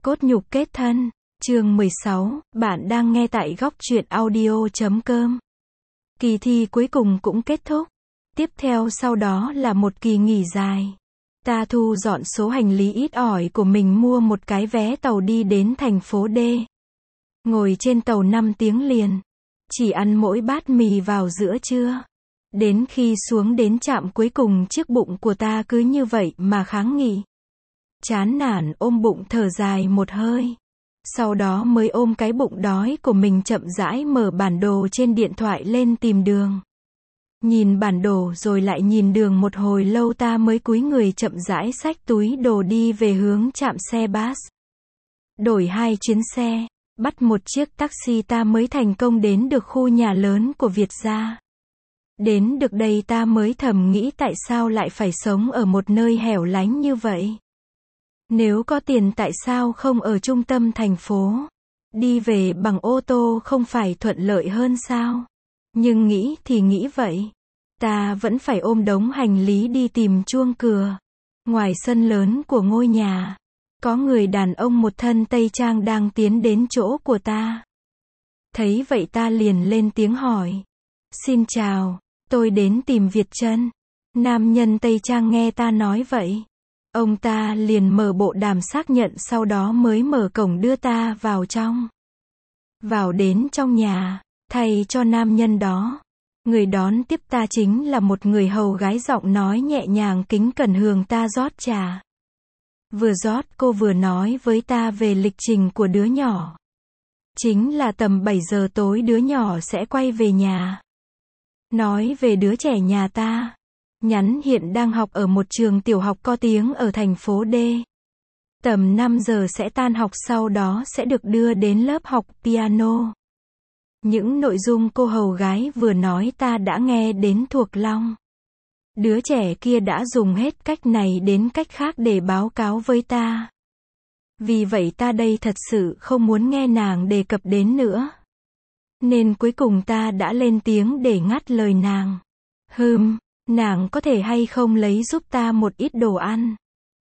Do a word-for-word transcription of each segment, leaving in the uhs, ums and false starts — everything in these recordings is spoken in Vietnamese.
Cốt nhục kết thân, chương mười sáu, bạn đang nghe tại góc truyện audio chấm com. Kỳ thi cuối cùng cũng kết thúc. Tiếp theo sau đó là một kỳ nghỉ dài. Ta thu dọn số hành lý ít ỏi của mình, mua một cái vé tàu đi đến thành phố D. Ngồi trên tàu năm tiếng liền. Chỉ ăn mỗi bát mì vào giữa trưa. Đến khi xuống đến trạm cuối cùng, chiếc bụng của ta cứ như vậy mà kháng nghị. Chán nản ôm bụng thở dài một hơi. Sau đó mới ôm cái bụng đói của mình chậm rãi mở bản đồ trên điện thoại lên tìm đường. Nhìn bản đồ rồi lại nhìn đường một hồi lâu, ta mới cúi người chậm rãi xách túi đồ đi về hướng trạm xe bus. Đổi hai chuyến xe, bắt một chiếc taxi, ta mới thành công đến được khu nhà lớn của Việt gia. Đến được đây ta mới thầm nghĩ tại sao lại phải sống ở một nơi hẻo lánh như vậy. Nếu có tiền tại sao không ở trung tâm thành phố? Đi về bằng ô tô không phải thuận lợi hơn sao? Nhưng nghĩ thì nghĩ vậy. Ta vẫn phải ôm đống hành lý đi tìm chuông cửa. Ngoài sân lớn của ngôi nhà, có người đàn ông một thân tây trang đang tiến đến chỗ của ta. Thấy vậy ta liền lên tiếng hỏi. Xin chào, tôi đến tìm Việt Trân. Nam nhân tây trang nghe ta nói vậy, ông ta liền mở bộ đàm xác nhận, sau đó mới mở cổng đưa ta vào trong. Vào đến trong nhà, thay cho nam nhân đó, người đón tiếp ta chính là một người hầu gái, giọng nói nhẹ nhàng kính cẩn hướng ta rót trà. Vừa rót cô vừa nói với ta về lịch trình của đứa nhỏ. Chính là tầm bảy giờ tối đứa nhỏ sẽ quay về nhà. Nói về đứa trẻ nhà ta, nhắn hiện đang học ở một trường tiểu học có tiếng ở thành phố D. Tầm năm giờ sẽ tan học, sau đó sẽ được đưa đến lớp học piano. Những nội dung cô hầu gái vừa nói ta đã nghe đến thuộc lòng. Đứa trẻ kia đã dùng hết cách này đến cách khác để báo cáo với ta. Vì vậy ta đây thật sự không muốn nghe nàng đề cập đến nữa. Nên cuối cùng ta đã lên tiếng để ngắt lời nàng. Hừm, nàng có thể hay không lấy giúp ta một ít đồ ăn?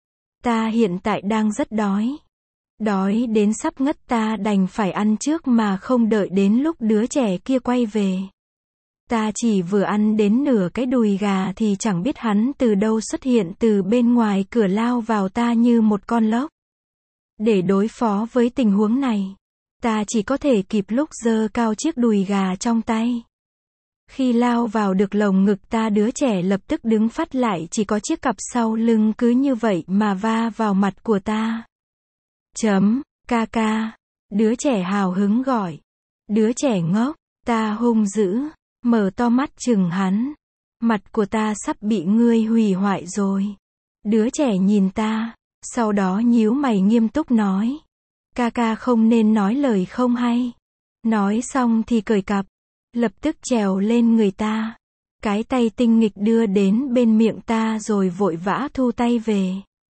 Ta hiện tại đang rất đói. Đói đến sắp ngất, ta đành phải ăn trước mà không đợi đến lúc đứa trẻ kia quay về. Ta chỉ vừa ăn đến nửa cái đùi gà thì chẳng biết hắn từ đâu xuất hiện từ bên ngoài cửa, lao vào ta như một con lốc. Để đối phó với tình huống này, ta chỉ có thể kịp lúc giơ cao chiếc đùi gà trong tay. Khi lao vào được lồng ngực ta, đứa trẻ lập tức đứng phắt lại, chỉ có chiếc cặp sau lưng cứ như vậy mà va vào mặt của ta. Chấm, ca ca. Đứa trẻ hào hứng gọi. Đứa trẻ ngốc, ta hung dữ, mở to mắt chừng hắn. Mặt của ta sắp bị ngươi hủy hoại rồi. Đứa trẻ nhìn ta, sau đó nhíu mày nghiêm túc nói. Ca ca không nên nói lời không hay. Nói xong thì cởi cặp, lập tức trèo lên người ta. Cái tay tinh nghịch đưa đến bên miệng ta rồi vội vã thu tay về.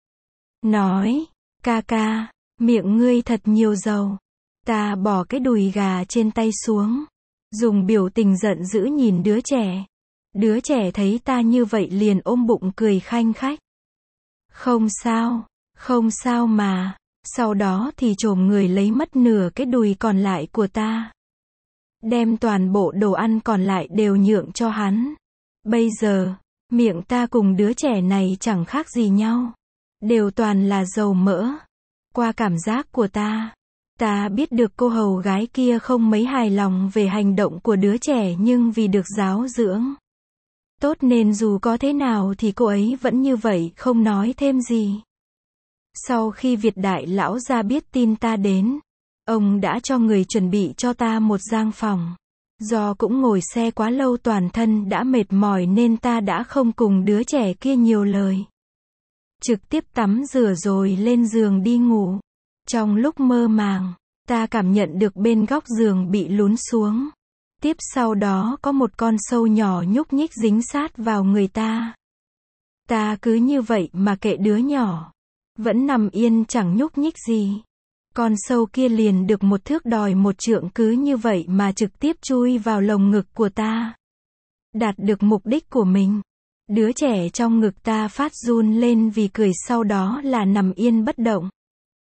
Nói, ca ca, miệng ngươi thật nhiều dầu. Ta bỏ cái đùi gà trên tay xuống, dùng biểu tình giận dữ nhìn đứa trẻ. Đứa trẻ thấy ta như vậy liền ôm bụng cười khanh khách. Không sao, không sao mà. Sau đó thì chồm người lấy mất nửa cái đùi còn lại của ta. Đem toàn bộ đồ ăn còn lại đều nhượng cho hắn. Bây giờ, miệng ta cùng đứa trẻ này chẳng khác gì nhau. Đều toàn là dầu mỡ. Qua cảm giác của ta, ta biết được cô hầu gái kia không mấy hài lòng về hành động của đứa trẻ, nhưng vì được giáo dưỡng tốt nên dù có thế nào thì cô ấy vẫn như vậy, không nói thêm gì. Sau khi Việt đại lão gia biết tin ta đến, ông đã cho người chuẩn bị cho ta một gian phòng. Do cũng ngồi xe quá lâu, toàn thân đã mệt mỏi nên ta đã không cùng đứa trẻ kia nhiều lời. Trực tiếp tắm rửa rồi lên giường đi ngủ. Trong lúc mơ màng, ta cảm nhận được bên góc giường bị lún xuống. Tiếp sau đó có một con sâu nhỏ nhúc nhích dính sát vào người ta. Ta cứ như vậy mà kệ đứa nhỏ. Vẫn nằm yên chẳng nhúc nhích gì. Con sâu kia liền được một thước đòi một trượng, cứ như vậy mà trực tiếp chui vào lồng ngực của ta. Đạt được mục đích của mình. Đứa trẻ trong ngực ta phát run lên vì cười, sau đó là nằm yên bất động.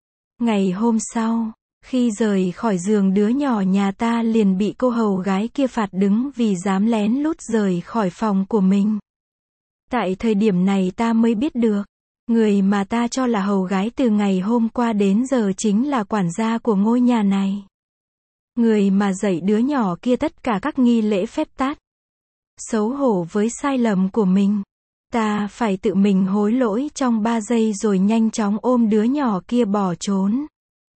Ngày hôm sau, khi rời khỏi giường đứa nhỏ nhà ta liền bị cô hầu gái kia phạt đứng vì dám lén lút rời khỏi phòng của mình. Tại thời điểm này ta mới biết được, người mà ta cho là hầu gái từ ngày hôm qua đến giờ chính là quản gia của ngôi nhà này. Người mà dạy đứa nhỏ kia tất cả các nghi lễ phép tắc. Xấu hổ với sai lầm của mình, ta phải tự mình hối lỗi trong ba giây rồi nhanh chóng ôm đứa nhỏ kia bỏ trốn.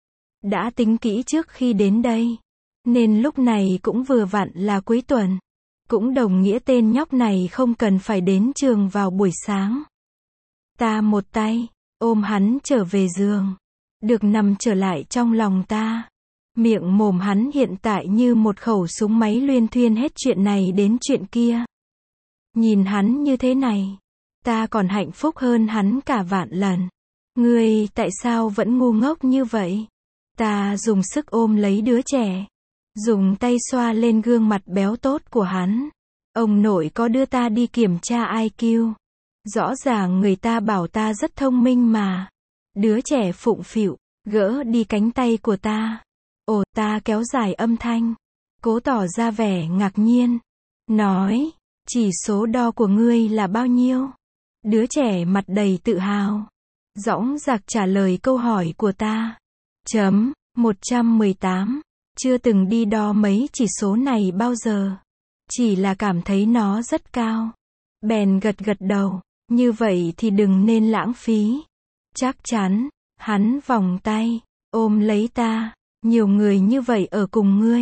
Đã tính kỹ trước khi đến đây, nên lúc này cũng vừa vặn là cuối tuần. Cũng đồng nghĩa tên nhóc này không cần phải đến trường vào buổi sáng. Ta một tay ôm hắn trở về giường, được nằm trở lại trong lòng ta. Miệng mồm hắn hiện tại như một khẩu súng máy luyên thuyên hết chuyện này đến chuyện kia. Nhìn hắn như thế này, ta còn hạnh phúc hơn hắn cả vạn lần. Ngươi tại sao vẫn ngu ngốc như vậy? Ta dùng sức ôm lấy đứa trẻ, dùng tay xoa lên gương mặt béo tốt của hắn. Ông nội có đưa ta đi kiểm tra i kiu. Rõ ràng người ta bảo ta rất thông minh mà. Đứa trẻ phụng phịu, gỡ đi cánh tay của ta. Ồ, ta kéo dài âm thanh, cố tỏ ra vẻ ngạc nhiên. Nói, chỉ số đo của ngươi là bao nhiêu? Đứa trẻ mặt đầy tự hào, dõng dạc trả lời câu hỏi của ta. Chấm, một trăm mười tám. Chưa từng đi đo mấy chỉ số này bao giờ. Chỉ là cảm thấy nó rất cao. Bèn gật gật đầu. Như vậy thì đừng nên lãng phí. Chắc chắn. Hắn vòng tay, ôm lấy ta. Nhiều người như vậy ở cùng ngươi.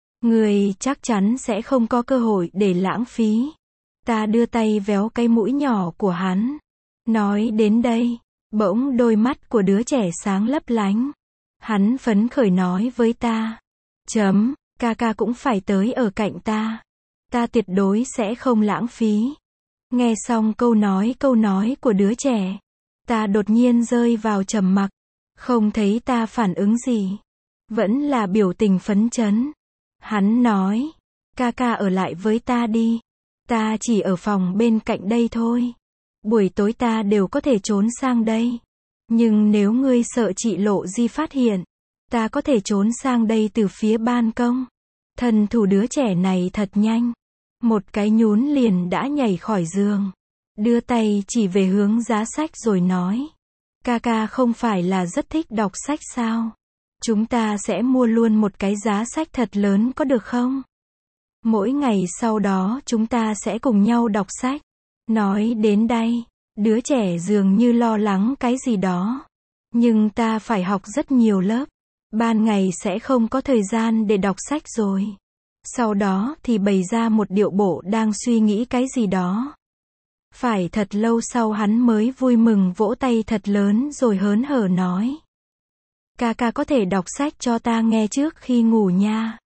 Ngươi chắc chắn sẽ không có cơ hội để lãng phí. Ta đưa tay véo cái mũi nhỏ của hắn. Nói đến đây, bỗng đôi mắt của đứa trẻ sáng lấp lánh. Hắn phấn khởi nói với ta. Chấm, ca ca cũng phải tới ở cạnh ta. Ta tuyệt đối sẽ không lãng phí. Nghe xong câu nói câu nói của đứa trẻ, ta đột nhiên rơi vào trầm mặc. Không thấy ta phản ứng gì. Vẫn là biểu tình phấn chấn. Hắn nói, ca ca ở lại với ta đi. Ta chỉ ở phòng bên cạnh đây thôi. Buổi tối ta đều có thể trốn sang đây. Nhưng nếu ngươi sợ chị Lộ Di phát hiện, ta có thể trốn sang đây từ phía ban công. Thân thủ đứa trẻ này thật nhanh. Một cái nhún liền đã nhảy khỏi giường. Đưa tay chỉ về hướng giá sách rồi nói. Ca ca không phải là rất thích đọc sách sao? Chúng ta sẽ mua luôn một cái giá sách thật lớn có được không? Mỗi ngày sau đó chúng ta sẽ cùng nhau đọc sách. Nói đến đây, đứa trẻ dường như lo lắng cái gì đó. Nhưng ta phải học rất nhiều lớp. Ban ngày sẽ không có thời gian để đọc sách rồi. Sau đó thì bày ra một điệu bộ đang suy nghĩ cái gì đó. Phải thật lâu sau hắn mới vui mừng vỗ tay thật lớn rồi hớn hở nói. Ca ca có thể đọc sách cho ta nghe trước khi ngủ nha.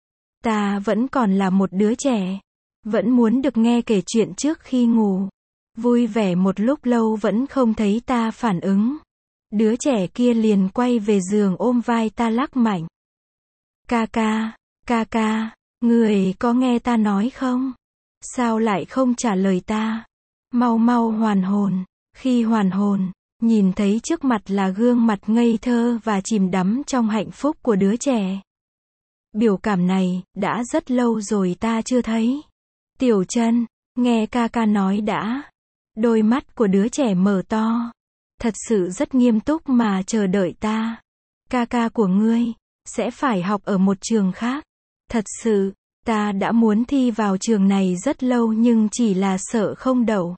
Ta vẫn còn là một đứa trẻ. Vẫn muốn được nghe kể chuyện trước khi ngủ. Vui vẻ một lúc lâu vẫn không thấy ta phản ứng. Đứa trẻ kia liền quay về giường ôm vai ta lắc mạnh. Ca ca, ca ca, người có nghe ta nói không? Sao lại không trả lời ta? Mau mau hoàn hồn. Khi hoàn hồn, nhìn thấy trước mặt là gương mặt ngây thơ và chìm đắm trong hạnh phúc của đứa trẻ. Biểu cảm này, đã rất lâu rồi ta chưa thấy. Tiểu Chân, nghe ca ca nói đã. Đôi mắt của đứa trẻ mở to. Thật sự rất nghiêm túc mà chờ đợi ta. Ca ca của ngươi, sẽ phải học ở một trường khác. Thật sự, ta đã muốn thi vào trường này rất lâu nhưng chỉ là sợ không đậu.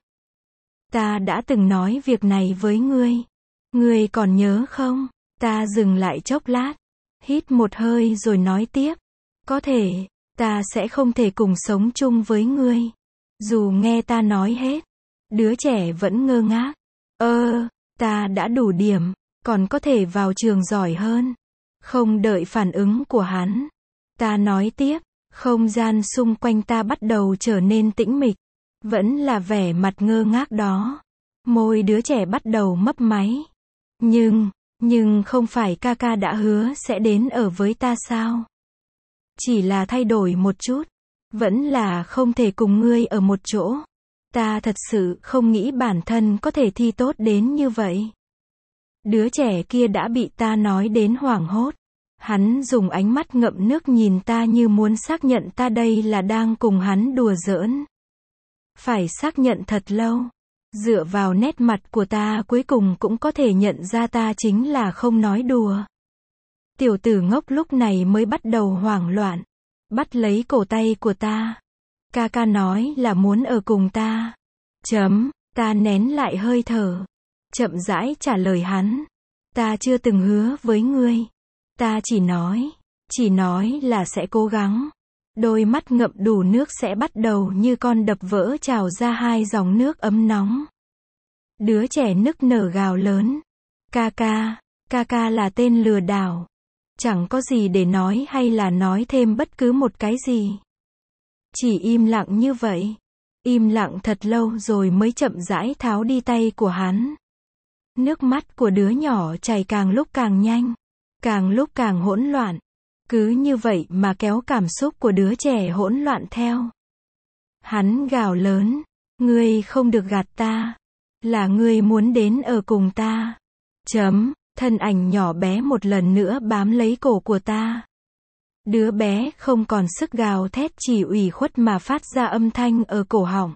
Ta đã từng nói việc này với ngươi. Ngươi còn nhớ không? Ta dừng lại chốc lát. Hít một hơi rồi nói tiếp. Có thể, ta sẽ không thể cùng sống chung với ngươi. Dù nghe ta nói hết. Đứa trẻ vẫn ngơ ngác. Ơ, ta đã đủ điểm, còn có thể vào trường giỏi hơn. Không đợi phản ứng của hắn. Ta nói tiếp, không gian xung quanh ta bắt đầu trở nên tĩnh mịch. Vẫn là vẻ mặt ngơ ngác đó. Môi đứa trẻ bắt đầu mấp máy. Nhưng, nhưng không phải ca ca đã hứa sẽ đến ở với ta sao? Chỉ là thay đổi một chút. Vẫn là không thể cùng ngươi ở một chỗ. Ta thật sự không nghĩ bản thân có thể thi tốt đến như vậy. Đứa trẻ kia đã bị ta nói đến hoảng hốt. Hắn dùng ánh mắt ngậm nước nhìn ta như muốn xác nhận ta đây là đang cùng hắn đùa giỡn. Phải xác nhận thật lâu. Dựa vào nét mặt của ta cuối cùng cũng có thể nhận ra ta chính là không nói đùa. Tiểu tử ngốc lúc này mới bắt đầu hoảng loạn. Bắt lấy cổ tay của ta. Ca ca nói là muốn ở cùng ta. Chấm, ta nén lại hơi thở. Chậm rãi trả lời hắn. Ta chưa từng hứa với ngươi. Ta chỉ nói, chỉ nói là sẽ cố gắng. Đôi mắt ngậm đủ nước sẽ bắt đầu như con đập vỡ trào ra hai dòng nước ấm nóng. Đứa trẻ nức nở gào lớn. Ca ca, ca ca là tên lừa đảo. Chẳng có gì để nói hay là nói thêm bất cứ một cái gì. Chỉ im lặng như vậy. Im lặng thật lâu rồi mới chậm rãi tháo đi tay của hắn. Nước mắt của đứa nhỏ chảy càng lúc càng nhanh. Càng lúc càng hỗn loạn. Cứ như vậy mà kéo cảm xúc của đứa trẻ hỗn loạn theo. Hắn gào lớn. Ngươi không được gạt ta. Là ngươi muốn đến ở cùng ta. Chấm, thân ảnh nhỏ bé một lần nữa bám lấy cổ của ta. Đứa bé không còn sức gào thét chỉ ủy khuất mà phát ra âm thanh ở cổ họng.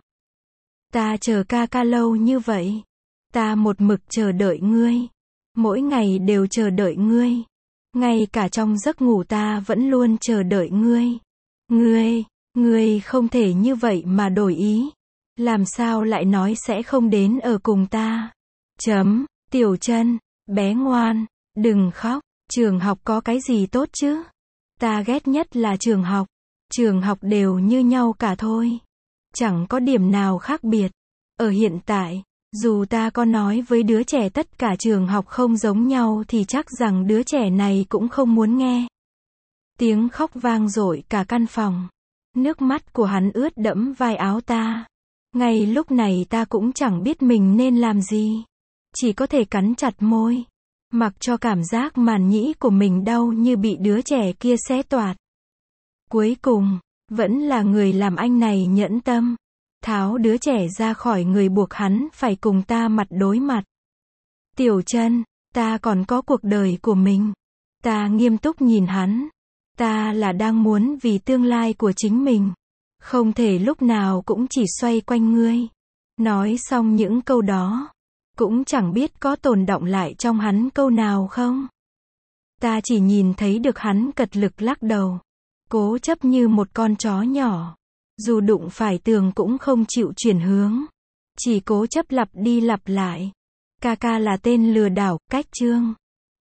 Ta chờ ca ca lâu như vậy. Ta một mực chờ đợi ngươi. Mỗi ngày đều chờ đợi ngươi. Ngay cả trong giấc ngủ ta vẫn luôn chờ đợi ngươi. Ngươi, ngươi không thể như vậy mà đổi ý. Làm sao lại nói sẽ không đến ở cùng ta. Chấm, Tiểu Chân, bé ngoan, đừng khóc. Trường học có cái gì tốt chứ? Ta ghét nhất là trường học. Trường học đều như nhau cả thôi. Chẳng có điểm nào khác biệt. Ở hiện tại, dù ta có nói với đứa trẻ tất cả trường học không giống nhau thì chắc rằng đứa trẻ này cũng không muốn nghe. Tiếng khóc vang dội cả căn phòng. Nước mắt của hắn ướt đẫm vai áo ta. Ngay lúc này ta cũng chẳng biết mình nên làm gì. Chỉ có thể cắn chặt môi. Mặc cho cảm giác màn nhĩ của mình đau như bị đứa trẻ kia xé toạc. Cuối cùng, vẫn là người làm anh này nhẫn tâm. Tháo đứa trẻ ra khỏi người buộc hắn phải cùng ta mặt đối mặt. Tiểu Chân, ta còn có cuộc đời của mình. Ta nghiêm túc nhìn hắn. Ta là đang muốn vì tương lai của chính mình. Không thể lúc nào cũng chỉ xoay quanh ngươi. Nói xong những câu đó. Cũng chẳng biết có tồn đọng lại trong hắn câu nào không. Ta chỉ nhìn thấy được hắn cật lực lắc đầu. Cố chấp như một con chó nhỏ. Dù đụng phải tường cũng không chịu chuyển hướng. Chỉ cố chấp lặp đi lặp lại. Ca ca là tên lừa đảo, cách chương.